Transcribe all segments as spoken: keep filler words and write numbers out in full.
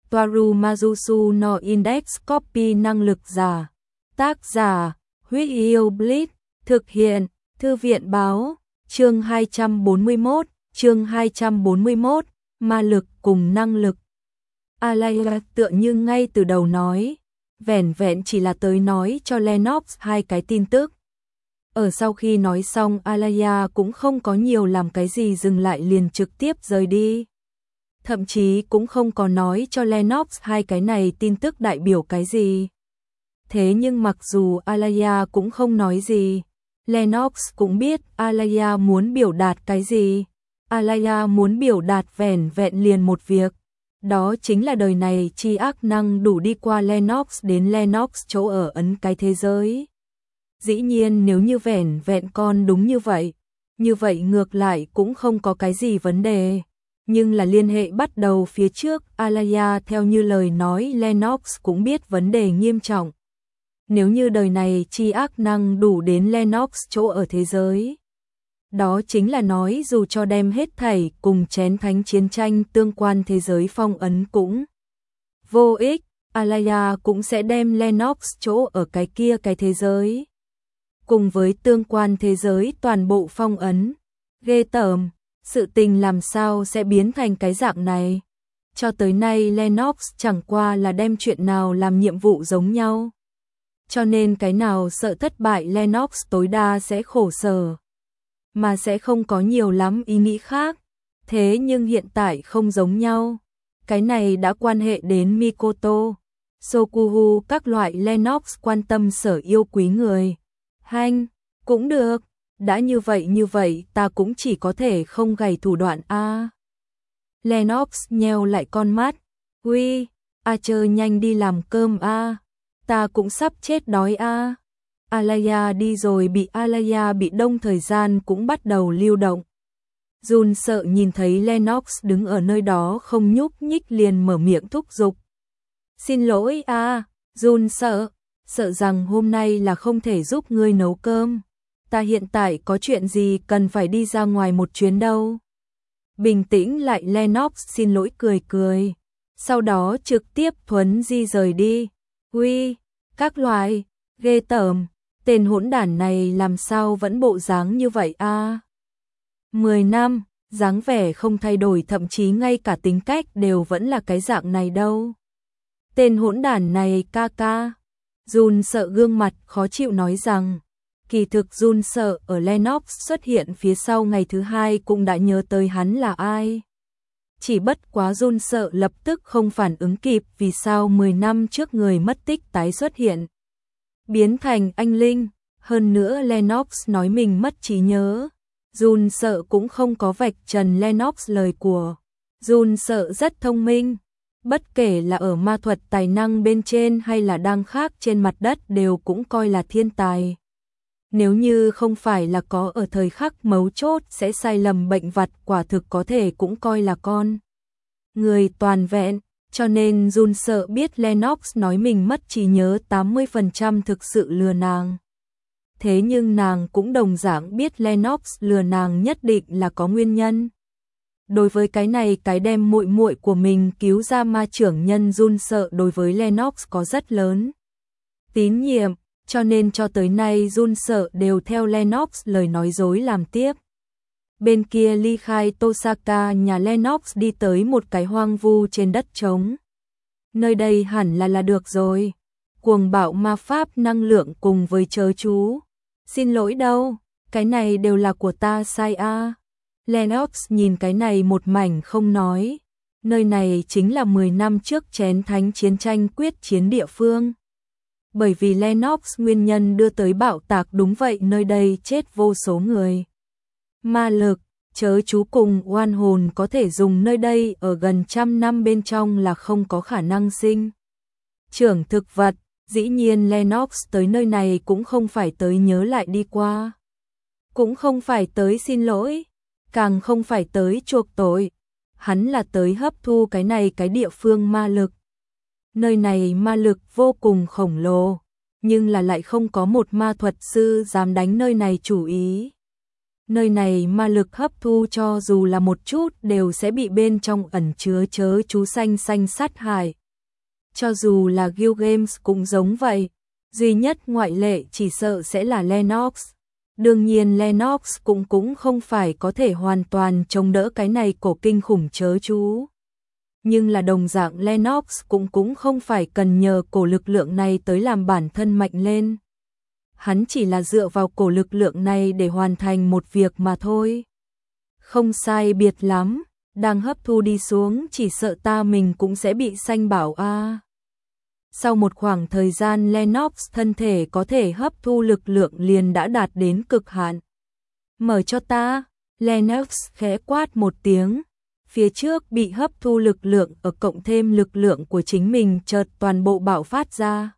Toaru Majusu no Index Copy năng lực giả. Tác giả, Huyết Yêu Blitz, thực hiện, Thư viện báo, chương hai trăm bốn mươi mốt, chương hai trăm bốn mươi mốt, ma lực cùng năng lực. Alaya tựa như ngay từ đầu nói, vẻn vẹn chỉ là tới nói cho Lennox hai cái tin tức. Ở sau khi nói xong Alaya cũng không có nhiều làm cái gì dừng lại liền trực tiếp rời đi. Thậm chí cũng không có nói cho Lennox hai cái này tin tức đại biểu cái gì. Thế nhưng mặc dù Alaya cũng không nói gì, Lennox cũng biết Alaya muốn biểu đạt cái gì. Alaya muốn biểu đạt vẻn vẹn liền một việc. Đó chính là đời này chi ác năng đủ đi qua Lennox đến Lennox chỗ ở ấn cái thế giới. Dĩ nhiên nếu như vẻn vẹn con đúng như vậy, như vậy ngược lại cũng không có cái gì vấn đề. Nhưng là liên hệ bắt đầu phía trước, Alaya theo như lời nói Lennox cũng biết vấn đề nghiêm trọng. Nếu như đời này chi ác năng đủ đến Lennox chỗ ở thế giới, đó chính là nói dù cho đem hết thảy cùng chén thánh chiến tranh tương quan thế giới phong ấn cũng vô ích, Alaya cũng sẽ đem Lennox chỗ ở cái kia cái thế giới cùng với tương quan thế giới toàn bộ phong ấn. Ghê tởm, sự tình làm sao sẽ biến thành cái dạng này? Cho tới nay Lennox chẳng qua là đem chuyện nào làm nhiệm vụ giống nhau. Cho nên cái nào sợ thất bại Lennox tối đa sẽ khổ sở, mà sẽ không có nhiều lắm ý nghĩ khác. Thế nhưng hiện tại không giống nhau. Cái này đã quan hệ đến Mikoto, Sokuhu các loại Lennox quan tâm sở yêu quý người. Hanh, cũng được, đã như vậy như vậy ta cũng chỉ có thể không gầy thủ đoạn a. À. Lennox nheo lại con mắt, "Uy, a chơi nhanh đi làm cơm a, à. Ta cũng sắp chết đói a." À. Alaya đi rồi bị Alaya bị đông thời gian cũng bắt đầu lưu động. Jun sợ nhìn thấy Lennox đứng ở nơi đó không nhúc nhích liền mở miệng thúc giục. "Xin lỗi a, à, Jun sợ, sợ rằng hôm nay là không thể giúp ngươi nấu cơm. Ta hiện tại có chuyện gì cần phải đi ra ngoài một chuyến đâu." Bình tĩnh lại Lennox xin lỗi cười cười, sau đó trực tiếp thuấn di rời đi. "Uy, các loại, ghê tởm, tên hỗn đản này làm sao vẫn bộ dáng như vậy a?" À? Mười năm, dáng vẻ không thay đổi thậm chí ngay cả tính cách đều vẫn là cái dạng này đâu. Tên hỗn đản này ca ca. Jun sợ gương mặt khó chịu nói rằng, kỳ thực Jun sợ ở Lennox xuất hiện phía sau ngày thứ hai cũng đã nhớ tới hắn là ai. Chỉ bất quá Jun sợ lập tức không phản ứng kịp vì sao mười năm trước người mất tích tái xuất hiện. Biến thành anh Linh, hơn nữa Lennox nói mình mất trí nhớ. Jun sợ cũng không có vạch trần Lennox lời của. Jun sợ rất thông minh. Bất kể là ở ma thuật tài năng bên trên hay là đang khác trên mặt đất đều cũng coi là thiên tài. Nếu như không phải là có ở thời khắc mấu chốt sẽ sai lầm bệnh vặt quả thực có thể cũng coi là con người toàn vẹn, cho nên Jun sợ biết Lennox nói mình mất trí nhớ tám mươi phần trăm thực sự lừa nàng. Thế nhưng nàng cũng đồng dạng biết Lennox lừa nàng nhất định là có nguyên nhân. Đối với cái này cái đem muội muội của mình cứu ra ma trưởng nhân Jun sợ đối với Lennox có rất lớn tín nhiệm, cho nên cho tới nay Jun sợ đều theo Lennox lời nói dối làm tiếp. Bên kia ly khai Tosaka nhà Lennox đi tới một cái hoang vu trên đất trống. Nơi đây hẳn là là được rồi. Cuồng bạo ma pháp năng lượng cùng với chớ chú. Xin lỗi đâu, cái này đều là của ta sai a. À. Lennox nhìn cái này một mảnh không nói. Nơi này chính là mười năm trước chén thánh chiến tranh quyết chiến địa phương. Bởi vì Lennox nguyên nhân đưa tới bạo tạc đúng vậy nơi đây chết vô số người. Ma lực, chớ chú cùng oan hồn có thể dùng nơi đây ở gần trăm năm bên trong là không có khả năng sinh trưởng thực vật. Dĩ nhiên Lennox tới nơi này cũng không phải tới nhớ lại đi qua. Cũng không phải tới xin lỗi. Càng không phải tới chuộc tội. Hắn là tới hấp thu cái này cái địa phương ma lực. Nơi này ma lực vô cùng khổng lồ. Nhưng là lại không có một ma thuật sư dám đánh nơi này chủ ý. Nơi này ma lực hấp thu cho dù là một chút đều sẽ bị bên trong ẩn chứa chớ chú xanh xanh sát hại. Cho dù là Guild Games cũng giống vậy, duy nhất ngoại lệ chỉ sợ sẽ là Lennox. Đương nhiên Lennox cũng cũng không phải có thể hoàn toàn chống đỡ cái này cổ kinh khủng chớ chú. Nhưng là đồng dạng Lennox cũng cũng không phải cần nhờ cổ lực lượng này tới làm bản thân mạnh lên. Hắn chỉ là dựa vào cổ lực lượng này để hoàn thành một việc mà thôi. Không sai biệt lắm, đang hấp thu đi xuống chỉ sợ ta mình cũng sẽ bị xanh bảo a. À. Sau một khoảng thời gian Lennox thân thể có thể hấp thu lực lượng liền đã đạt đến cực hạn. Mở cho ta, Lennox khẽ quát một tiếng. Phía trước bị hấp thu lực lượng ở cộng thêm lực lượng của chính mình chợt toàn bộ bạo phát ra.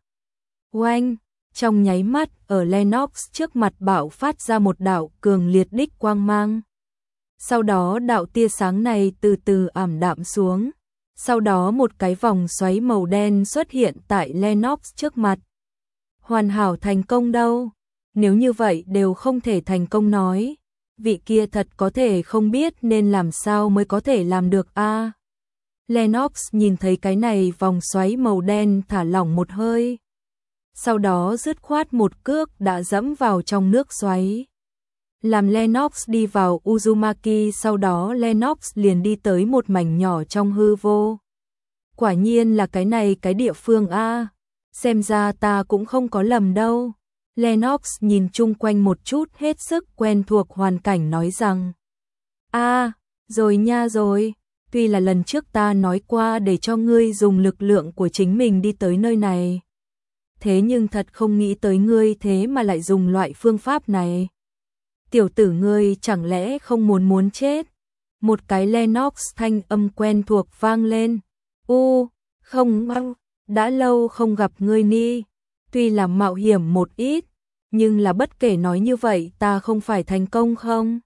Oanh, trong nháy mắt ở Lennox trước mặt bạo phát ra một đạo cường liệt đích quang mang. Sau đó đạo tia sáng này từ từ ảm đạm xuống. Sau đó một cái vòng xoáy màu đen xuất hiện tại Lennox trước mặt. Hoàn hảo thành công đâu? Nếu như vậy đều không thể thành công nói. Vị kia thật có thể không biết nên làm sao mới có thể làm được a. À, Lennox nhìn thấy cái này vòng xoáy màu đen thả lỏng một hơi. Sau đó dứt khoát một cước đã dẫm vào trong nước xoáy. Làm Lennox đi vào Uzumaki, sau đó Lennox liền đi tới một mảnh nhỏ trong hư vô. Quả nhiên là cái này cái địa phương a. À, xem ra ta cũng không có lầm đâu. Lennox nhìn chung quanh một chút hết sức quen thuộc hoàn cảnh nói rằng. A, à, rồi nha rồi, tuy là lần trước ta nói qua để cho ngươi dùng lực lượng của chính mình đi tới nơi này. Thế nhưng thật không nghĩ tới ngươi thế mà lại dùng loại phương pháp này. Tiểu tử ngươi chẳng lẽ không muốn muốn chết? Một cái Lennox thanh âm quen thuộc vang lên. U, không mau, đã lâu không gặp ngươi ni. Tuy là mạo hiểm một ít, nhưng là bất kể nói như vậy ta không phải thành công không?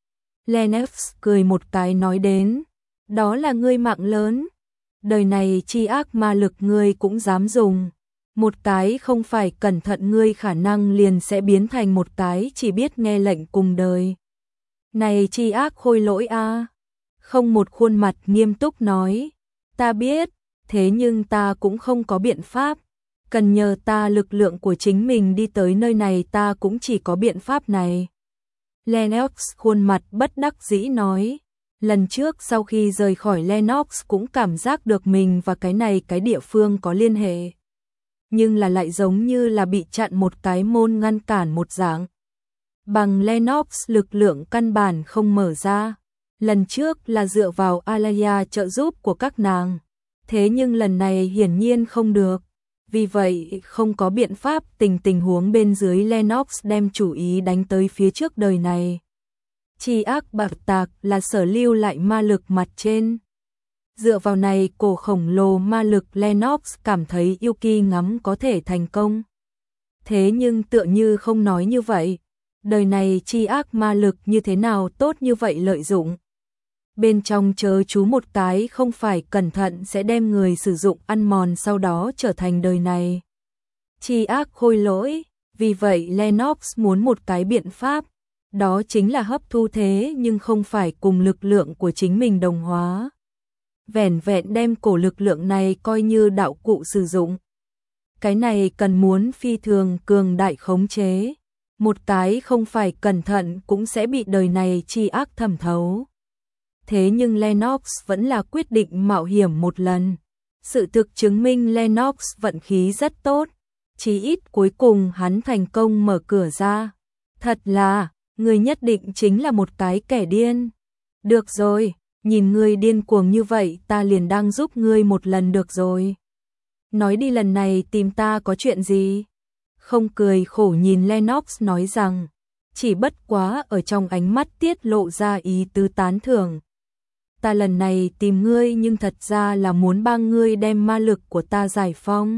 Lennox cười một cái nói đến. Đó là ngươi mạng lớn. Đời này chi ác ma lực ngươi cũng dám dùng. Một cái không phải cẩn thận ngươi khả năng liền sẽ biến thành một cái chỉ biết nghe lệnh cùng đời. Này chi ác khôi lỗi a. À. Không một khuôn mặt nghiêm túc nói. Ta biết, thế nhưng ta cũng không có biện pháp. Cần nhờ ta lực lượng của chính mình đi tới nơi này ta cũng chỉ có biện pháp này. Lennox khuôn mặt bất đắc dĩ nói. Lần trước sau khi rời khỏi Lennox cũng cảm giác được mình và cái này cái địa phương có liên hệ. Nhưng là lại giống như là bị chặn một cái môn ngăn cản một dạng. Bằng Lennox lực lượng căn bản không mở ra. Lần trước là dựa vào Alaya trợ giúp của các nàng. Thế nhưng lần này hiển nhiên không được. Vì vậy không có biện pháp, tình tình huống bên dưới Lennox đem chủ ý đánh tới phía trước đời này. Chi ác bạc tạc là sở lưu lại ma lực mặt trên. Dựa vào này cổ khổng lồ ma lực Lennox cảm thấy Yuki ngắm có thể thành công. Thế nhưng tựa như không nói như vậy. Đời này chi ác ma lực như thế nào tốt như vậy lợi dụng. Bên trong chớ chú một cái không phải cẩn thận sẽ đem người sử dụng ăn mòn sau đó trở thành đời này. Chi ác khôi lỗi, vì vậy Lennox muốn một cái biện pháp. Đó chính là hấp thu thế nhưng không phải cùng lực lượng của chính mình đồng hóa. Vẻn vẹn đem cổ lực lượng này coi như đạo cụ sử dụng. Cái này cần muốn phi thường cường đại khống chế. Một cái không phải cẩn thận cũng sẽ bị đời này chi ác thẩm thấu. Thế nhưng Lennox vẫn là quyết định mạo hiểm một lần. Sự thực chứng minh Lennox vận khí rất tốt. Chỉ ít cuối cùng hắn thành công mở cửa ra. Thật là, người nhất định chính là một cái kẻ điên. Được rồi, nhìn ngươi điên cuồng như vậy ta liền đang giúp ngươi một lần được rồi. Nói đi lần này tìm ta có chuyện gì? Không cười khổ nhìn Lennox nói rằng, chỉ bất quá ở trong ánh mắt tiết lộ ra ý tứ tán thưởng. Ta lần này tìm ngươi nhưng thật ra là muốn帮ngươi đem ma lực của ta giải phóng.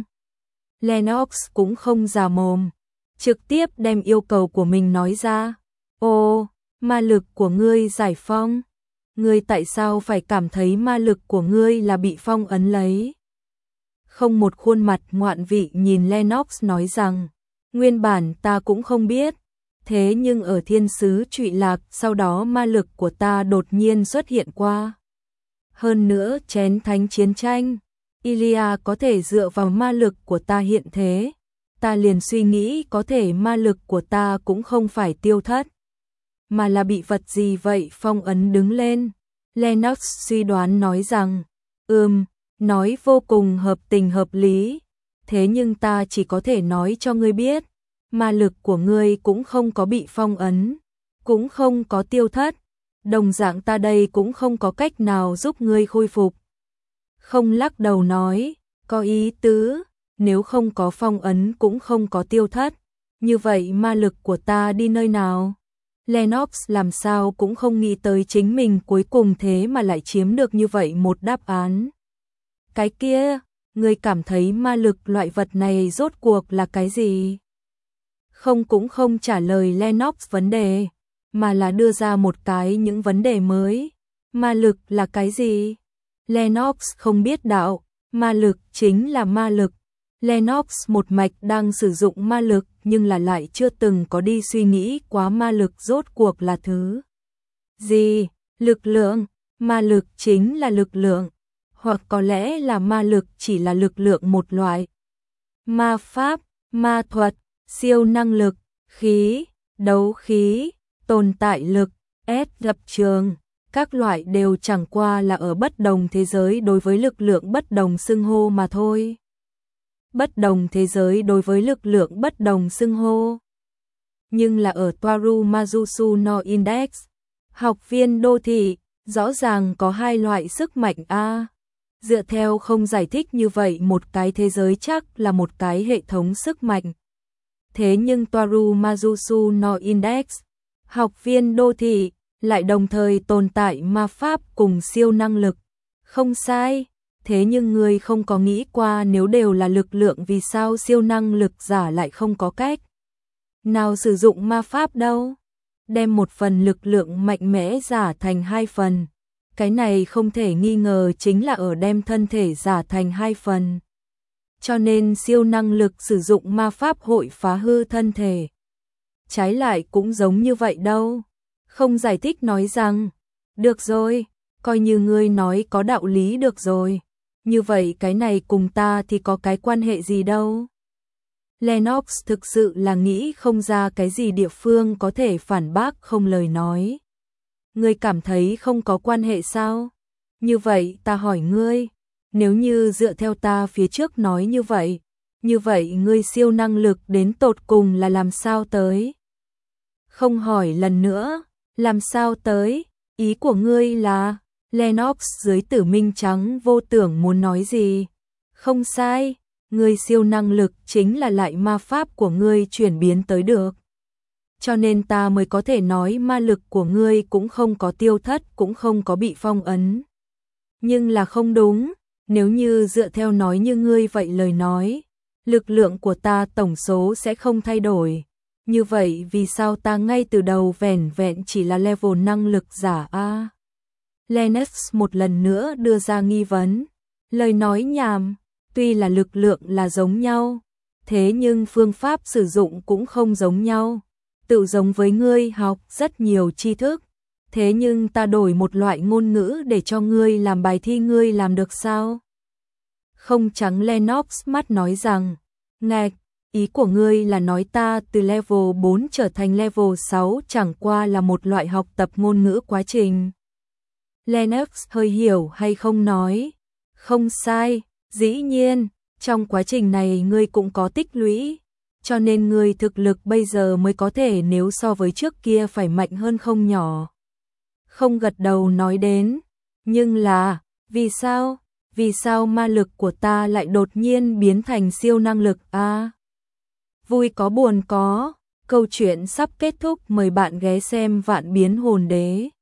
Lennox cũng không già mồm, trực tiếp đem yêu cầu của mình nói ra. Ồ, ma lực của ngươi giải phóng? Ngươi tại sao phải cảm thấy ma lực của ngươi là bị phong ấn lấy? Không một khuôn mặt ngoạn vị nhìn Lennox nói rằng, nguyên bản ta cũng không biết, thế nhưng ở thiên sứ Trụy Lạc sau đó ma lực của ta đột nhiên xuất hiện qua. Hơn nữa chén thánh chiến tranh, Ilia có thể dựa vào ma lực của ta hiện thế, ta liền suy nghĩ có thể ma lực của ta cũng không phải tiêu thất, mà là bị vật gì vậy phong ấn đứng lên. Lennox suy đoán nói rằng, ừm, nói vô cùng hợp tình hợp lý, thế nhưng ta chỉ có thể nói cho ngươi biết, ma lực của ngươi cũng không có bị phong ấn, cũng không có tiêu thất, đồng dạng ta đây cũng không có cách nào giúp ngươi khôi phục. Không lắc đầu nói, có ý tứ, nếu không có phong ấn cũng không có tiêu thất, như vậy ma lực của ta đi nơi nào? Lennox làm sao cũng không nghĩ tới chính mình cuối cùng thế mà lại chiếm được như vậy một đáp án. Cái kia, ngươi cảm thấy ma lực loại vật này rốt cuộc là cái gì? Không cũng không trả lời Lennox vấn đề, mà là đưa ra một cái những vấn đề mới. Ma lực là cái gì? Lennox không biết đạo, ma lực chính là ma lực. Lennox một mạch đang sử dụng ma lực nhưng là lại chưa từng có đi suy nghĩ quá ma lực rốt cuộc là thứ gì. Lực lượng, ma lực chính là lực lượng, hoặc có lẽ là ma lực chỉ là lực lượng một loại. Ma pháp, ma thuật, siêu năng lực, khí, đấu khí, tồn tại lực, ép lập trường, các loại đều chẳng qua là ở bất đồng thế giới đối với lực lượng bất đồng xưng hô mà thôi. Bất đồng thế giới đối với lực lượng bất đồng xưng hô. Nhưng là ở Toaru Majusu no Index, học viên đô thị, rõ ràng có hai loại sức mạnh A. Dựa theo không giải thích như vậy một cái thế giới chắc là một cái hệ thống sức mạnh. Thế nhưng Toaru Majusu no Index, học viên đô thị, lại đồng thời tồn tại ma pháp cùng siêu năng lực. Không sai, thế nhưng người không có nghĩ qua nếu đều là lực lượng vì sao siêu năng lực giả lại không có cách nào sử dụng ma pháp đâu. Đem một phần lực lượng mạnh mẽ giả thành hai phần. Cái này không thể nghi ngờ chính là ở đem thân thể giả thành hai phần. Cho nên siêu năng lực sử dụng ma pháp hội phá hư thân thể. Trái lại cũng giống như vậy đâu. Không giải thích nói rằng, được rồi, coi như ngươi nói có đạo lý được rồi. Như vậy cái này cùng ta thì có cái quan hệ gì đâu. Lennox thực sự là nghĩ không ra cái gì địa phương có thể phản bác không lời nói. Ngươi cảm thấy không có quan hệ sao? Như vậy ta hỏi ngươi, nếu như dựa theo ta phía trước nói như vậy, như vậy ngươi siêu năng lực đến tột cùng là làm sao tới? Không hỏi lần nữa, làm sao tới? Ý của ngươi là... Lennox dưới tử minh trắng vô tưởng muốn nói gì? Không sai, ngươi siêu năng lực chính là lại ma pháp của ngươi chuyển biến tới được. Cho nên ta mới có thể nói ma lực của ngươi cũng không có tiêu thất, cũng không có bị phong ấn. Nhưng là không đúng, nếu như dựa theo nói như ngươi vậy lời nói, lực lượng của ta tổng số sẽ không thay đổi. Như vậy vì sao ta ngay từ đầu vẻn vẹn chỉ là level năng lực giả a? Lennox một lần nữa đưa ra nghi vấn. Lời nói nhảm, tuy là lực lượng là giống nhau, thế nhưng phương pháp sử dụng cũng không giống nhau. Tự giống với ngươi học rất nhiều tri thức, thế nhưng ta đổi một loại ngôn ngữ để cho ngươi làm bài thi ngươi làm được sao? Không trắng Lennox mắt nói rằng, ngạch, ý của ngươi là nói ta từ level bốn trở thành level sáu chẳng qua là một loại học tập ngôn ngữ quá trình. Lennox hơi hiểu hay không nói, không sai, dĩ nhiên, trong quá trình này ngươi cũng có tích lũy, cho nên ngươi thực lực bây giờ mới có thể nếu so với trước kia phải mạnh hơn không nhỏ. Không gật đầu nói đến, nhưng là, vì sao, vì sao ma lực của ta lại đột nhiên biến thành siêu năng lực a? À, vui có buồn có, câu chuyện sắp kết thúc, mời bạn ghé xem Vạn Biến Hồn Đế.